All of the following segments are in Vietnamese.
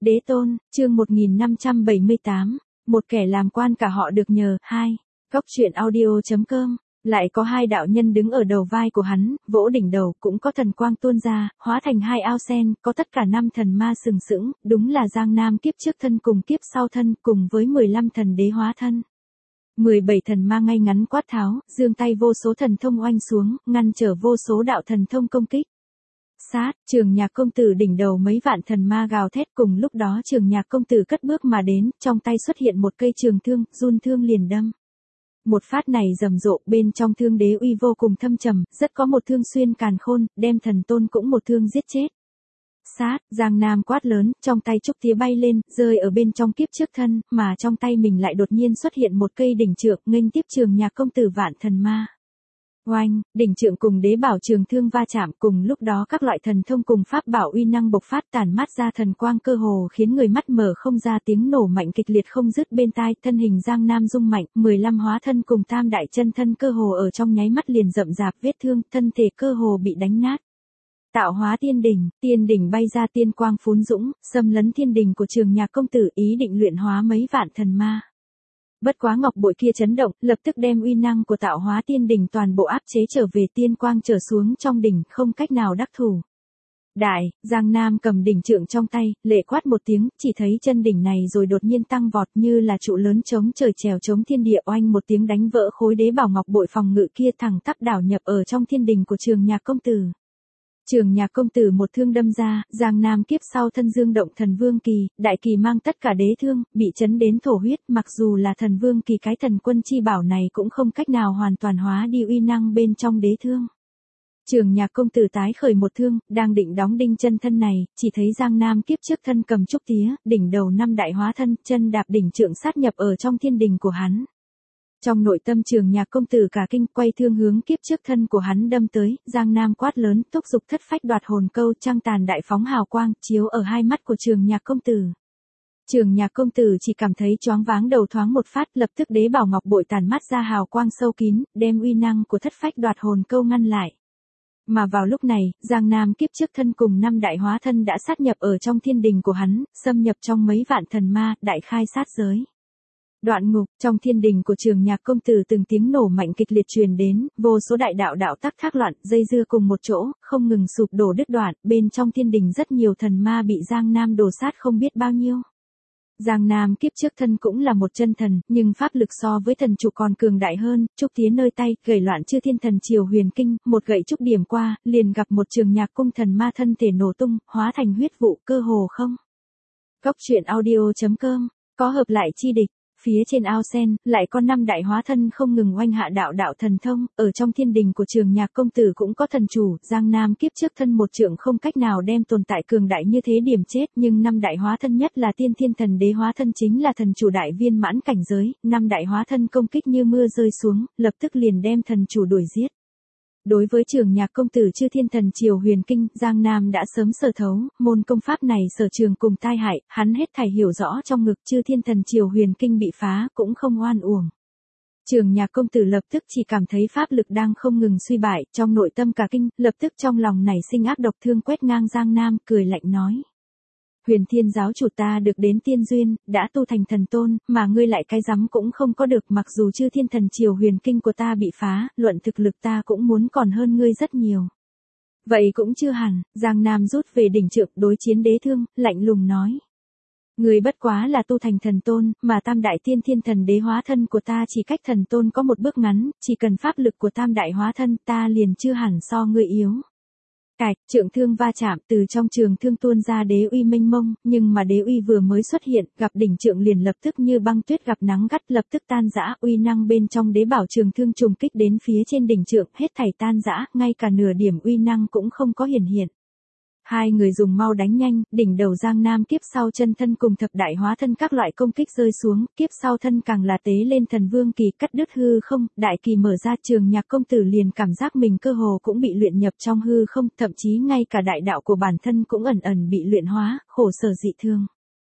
Đế tôn, chương 1578, một kẻ làm quan cả họ được nhờ, 2. Góc truyện audio.com. Lại có hai đạo nhân đứng ở đầu vai của hắn, vỗ đỉnh đầu, cũng có thần quang tuôn ra, hóa thành hai ao sen, có tất cả 5 thần ma sừng sững, đúng là Giang Nam kiếp trước thân cùng kiếp sau thân, cùng với 15 thần đế hóa thân. 17 thần ma ngay ngắn quát tháo, giương tay vô số thần thông oanh xuống, ngăn trở vô số đạo thần thông công kích. Sát, Trường Nhạc công tử đỉnh đầu mấy vạn thần ma gào thét, cùng lúc đó Trường Nhạc công tử cất bước mà đến, trong tay xuất hiện một cây trường thương, run thương liền đâm. Một phát này rầm rộ, bên trong thương đế uy vô cùng thâm trầm, rất có một thương xuyên càn khôn, đem thần tôn cũng một thương giết chết. Sát, Giang Nam quát lớn, trong tay trúc tía bay lên, rơi ở bên trong kiếp trước thân, mà trong tay mình lại đột nhiên xuất hiện một cây đỉnh trượng, nghênh tiếp Trường Nhạc công tử vạn thần ma. Oanh, đỉnh trượng cùng đế bảo trường thương va chạm, cùng lúc đó các loại thần thông cùng pháp bảo uy năng bộc phát tản mát ra thần quang cơ hồ khiến người mắt mở không ra, tiếng nổ mạnh kịch liệt không dứt bên tai, thân hình Giang Nam rung mạnh, 15 hóa thân cùng tam đại chân thân cơ hồ ở trong nháy mắt liền rậm rạp vết thương, thân thể cơ hồ bị đánh nát. Tạo hóa tiên đỉnh bay ra tiên quang phún dũng, xâm lấn thiên đình của Trường Nhạc công tử, ý định luyện hóa mấy vạn thần ma. Bất quá ngọc bội kia chấn động, lập tức đem uy năng của tạo hóa tiên đỉnh toàn bộ áp chế trở về, tiên quang trở xuống trong đỉnh, không cách nào đắc thủ. Đại, Giang Nam cầm đỉnh trượng trong tay, lệ quát một tiếng, chỉ thấy chân đỉnh này rồi đột nhiên tăng vọt như là trụ lớn chống trời trèo chống thiên địa, oanh một tiếng đánh vỡ khối đế bảo ngọc bội phòng ngự kia, thẳng tắp đảo nhập ở trong thiên đình của Trường Nhạc công tử. Trường Nhạc công tử một thương đâm ra, Giang Nam kiếp sau thân dương động thần vương kỳ, đại kỳ mang tất cả đế thương, bị chấn đến thổ huyết, mặc dù là thần vương kỳ cái thần quân chi bảo này cũng không cách nào hoàn toàn hóa đi uy năng bên trong đế thương. Trường Nhạc công tử tái khởi một thương, đang định đóng đinh chân thân này, chỉ thấy Giang Nam kiếp trước thân cầm trúc tía, đỉnh đầu 5 đại hóa thân, chân đạp đỉnh trượng sát nhập ở trong thiên đình của hắn. Trong nội tâm Trường Nhạc công tử cả kinh, quay thương hướng kiếp trước thân của hắn đâm tới, Giang Nam quát lớn, thúc giục thất phách đoạt hồn câu, trăng tàn đại phóng hào quang, chiếu ở hai mắt của Trường Nhạc công tử. Trường Nhạc công tử chỉ cảm thấy choáng váng đầu thoáng một phát, lập tức đế bảo ngọc bội tàn mắt ra hào quang sâu kín, đem uy năng của thất phách đoạt hồn câu ngăn lại. Mà vào lúc này, Giang Nam kiếp trước thân cùng 5 đại hóa thân đã sát nhập ở trong thiên đình của hắn, xâm nhập trong mấy vạn thần ma, đại khai sát giới. Đoạn ngục, trong thiên đình của Trường Nhạc công tử từng tiếng nổ mạnh kịch liệt truyền đến, vô số đại đạo đạo tắc thác loạn, dây dưa cùng một chỗ, không ngừng sụp đổ đứt đoạn, bên trong thiên đình rất nhiều thần ma bị Giang Nam đổ sát không biết bao nhiêu. Giang Nam kiếp trước thân cũng là một chân thần, nhưng pháp lực so với thần chủ còn cường đại hơn, trúc tía nơi tay, gầy loạn chư thiên thần triều huyền kinh, một gậy trúc điểm qua, liền gặp một Trường Nhạc cung thần ma thân thể nổ tung, hóa thành huyết vụ, cơ hồ không. Góc truyện audio.com, có hợp lại chi địch. Phía trên ao sen, lại có 5 đại hóa thân không ngừng oanh hạ đạo đạo thần thông, ở trong thiên đình của Trường Nhạc công tử cũng có thần chủ, Giang Nam kiếp trước thân một trượng không cách nào đem tồn tại cường đại như thế điểm chết, nhưng 5 đại hóa thân nhất là tiên thiên thần đế hóa thân chính là thần chủ đại viên mãn cảnh giới, 5 đại hóa thân công kích như mưa rơi xuống, lập tức liền đem thần chủ đuổi giết. Đối với Trường Nhạc công tử chư thiên thần triều huyền kinh, Giang Nam đã sớm sở thấu, môn công pháp này sở trường cùng tai hại, hắn hết thảy hiểu rõ, trong ngực chư thiên thần triều huyền kinh bị phá, cũng không oan uổng. Trường Nhạc công tử lập tức chỉ cảm thấy pháp lực đang không ngừng suy bại, trong nội tâm cả kinh, lập tức trong lòng nảy sinh ác độc thương quét ngang Giang Nam, cười lạnh nói. Huyền Thiên giáo chủ ta được đến tiên duyên, đã tu thành thần tôn, mà ngươi lại cái rắm cũng không có được, mặc dù chư thiên thần triều huyền kinh của ta bị phá, luận thực lực ta cũng muốn còn hơn ngươi rất nhiều. Vậy cũng chưa hẳn, Giang Nam rút về đỉnh trượng đối chiến đế thương, lạnh lùng nói. Ngươi bất quá là tu thành thần tôn, mà tam đại tiên thiên thần đế hóa thân của ta chỉ cách thần tôn có một bước ngắn, chỉ cần pháp lực của tam đại hóa thân ta liền chưa hẳn so ngươi yếu. Cạch, trượng thương va chạm, từ trong trường thương tuôn ra đế uy mênh mông, nhưng mà đế uy vừa mới xuất hiện, gặp đỉnh trượng liền lập tức như băng tuyết gặp nắng gắt, lập tức tan rã, uy năng bên trong đế bảo trường thương trùng kích đến phía trên đỉnh trượng, hết thảy tan rã, ngay cả nửa điểm uy năng cũng không có hiển hiện. Hai người dùng mau đánh nhanh, đỉnh đầu Giang Nam kiếp sau chân thân cùng thập đại hóa thân các loại công kích rơi xuống, kiếp sau thân càng là tế lên thần vương kỳ, cắt đứt hư không, đại kỳ mở ra, Trường Nhạc công tử liền cảm giác mình cơ hồ cũng bị luyện nhập trong hư không, thậm chí ngay cả đại đạo của bản thân cũng ẩn ẩn bị luyện hóa, khổ sở dị thương.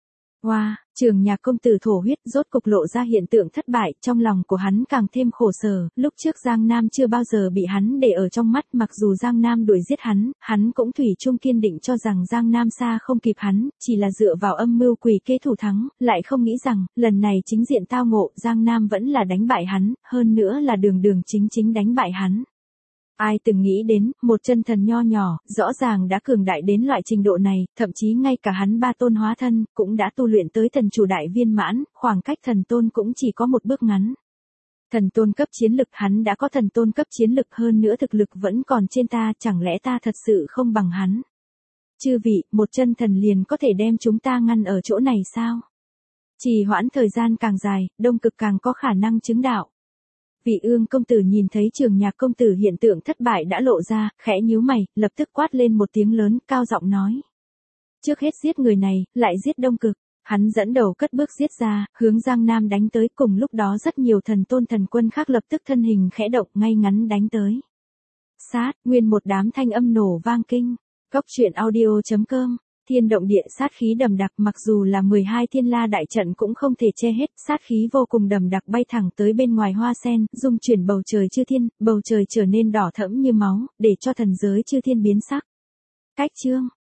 Wow, Trường Nhạc công tử thổ huyết rốt cục lộ ra hiện tượng thất bại, trong lòng của hắn càng thêm khổ sở, lúc trước Giang Nam chưa bao giờ bị hắn để ở trong mắt, mặc dù Giang Nam đuổi giết hắn cũng thủy chung kiên định cho rằng Giang Nam xa không kịp hắn, chỉ là dựa vào âm mưu quỷ kế thủ thắng, lại không nghĩ rằng, lần này chính diện tao ngộ, Giang Nam vẫn là đánh bại hắn, hơn nữa là đường đường chính chính đánh bại hắn. Ai từng nghĩ đến, một chân thần nho nhỏ, rõ ràng đã cường đại đến loại trình độ này, thậm chí ngay cả hắn ba tôn hóa thân, cũng đã tu luyện tới thần chủ đại viên mãn, khoảng cách thần tôn cũng chỉ có một bước ngắn. Thần tôn cấp chiến lực hắn đã có thần tôn cấp chiến lực hơn nữa thực lực vẫn còn trên ta, chẳng lẽ ta thật sự không bằng hắn? Chư vị, một chân thần liền có thể đem chúng ta ngăn ở chỗ này sao? Trì hoãn thời gian càng dài, Đông Cực càng có khả năng chứng đạo. Vị Ương công tử nhìn thấy Trường Nhạc công tử hiện tượng thất bại đã lộ ra, khẽ nhíu mày, lập tức quát lên một tiếng lớn, cao giọng nói. Trước hết giết người này, lại giết Đông Cực. Hắn dẫn đầu cất bước giết ra, hướng Giang Nam đánh tới, cùng lúc đó rất nhiều thần tôn thần quân khác lập tức thân hình khẽ động ngay ngắn đánh tới. Sát, nguyên một đám thanh âm nổ vang kinh. Góc truyện audio.com. Thiên động địa sát khí đầm đặc, mặc dù là 12 thiên la đại trận cũng không thể che hết, sát khí vô cùng đầm đặc bay thẳng tới bên ngoài hoa sen, dung chuyển bầu trời chư thiên, bầu trời trở nên đỏ thẫm như máu, để cho thần giới chư thiên biến sắc. Cách chương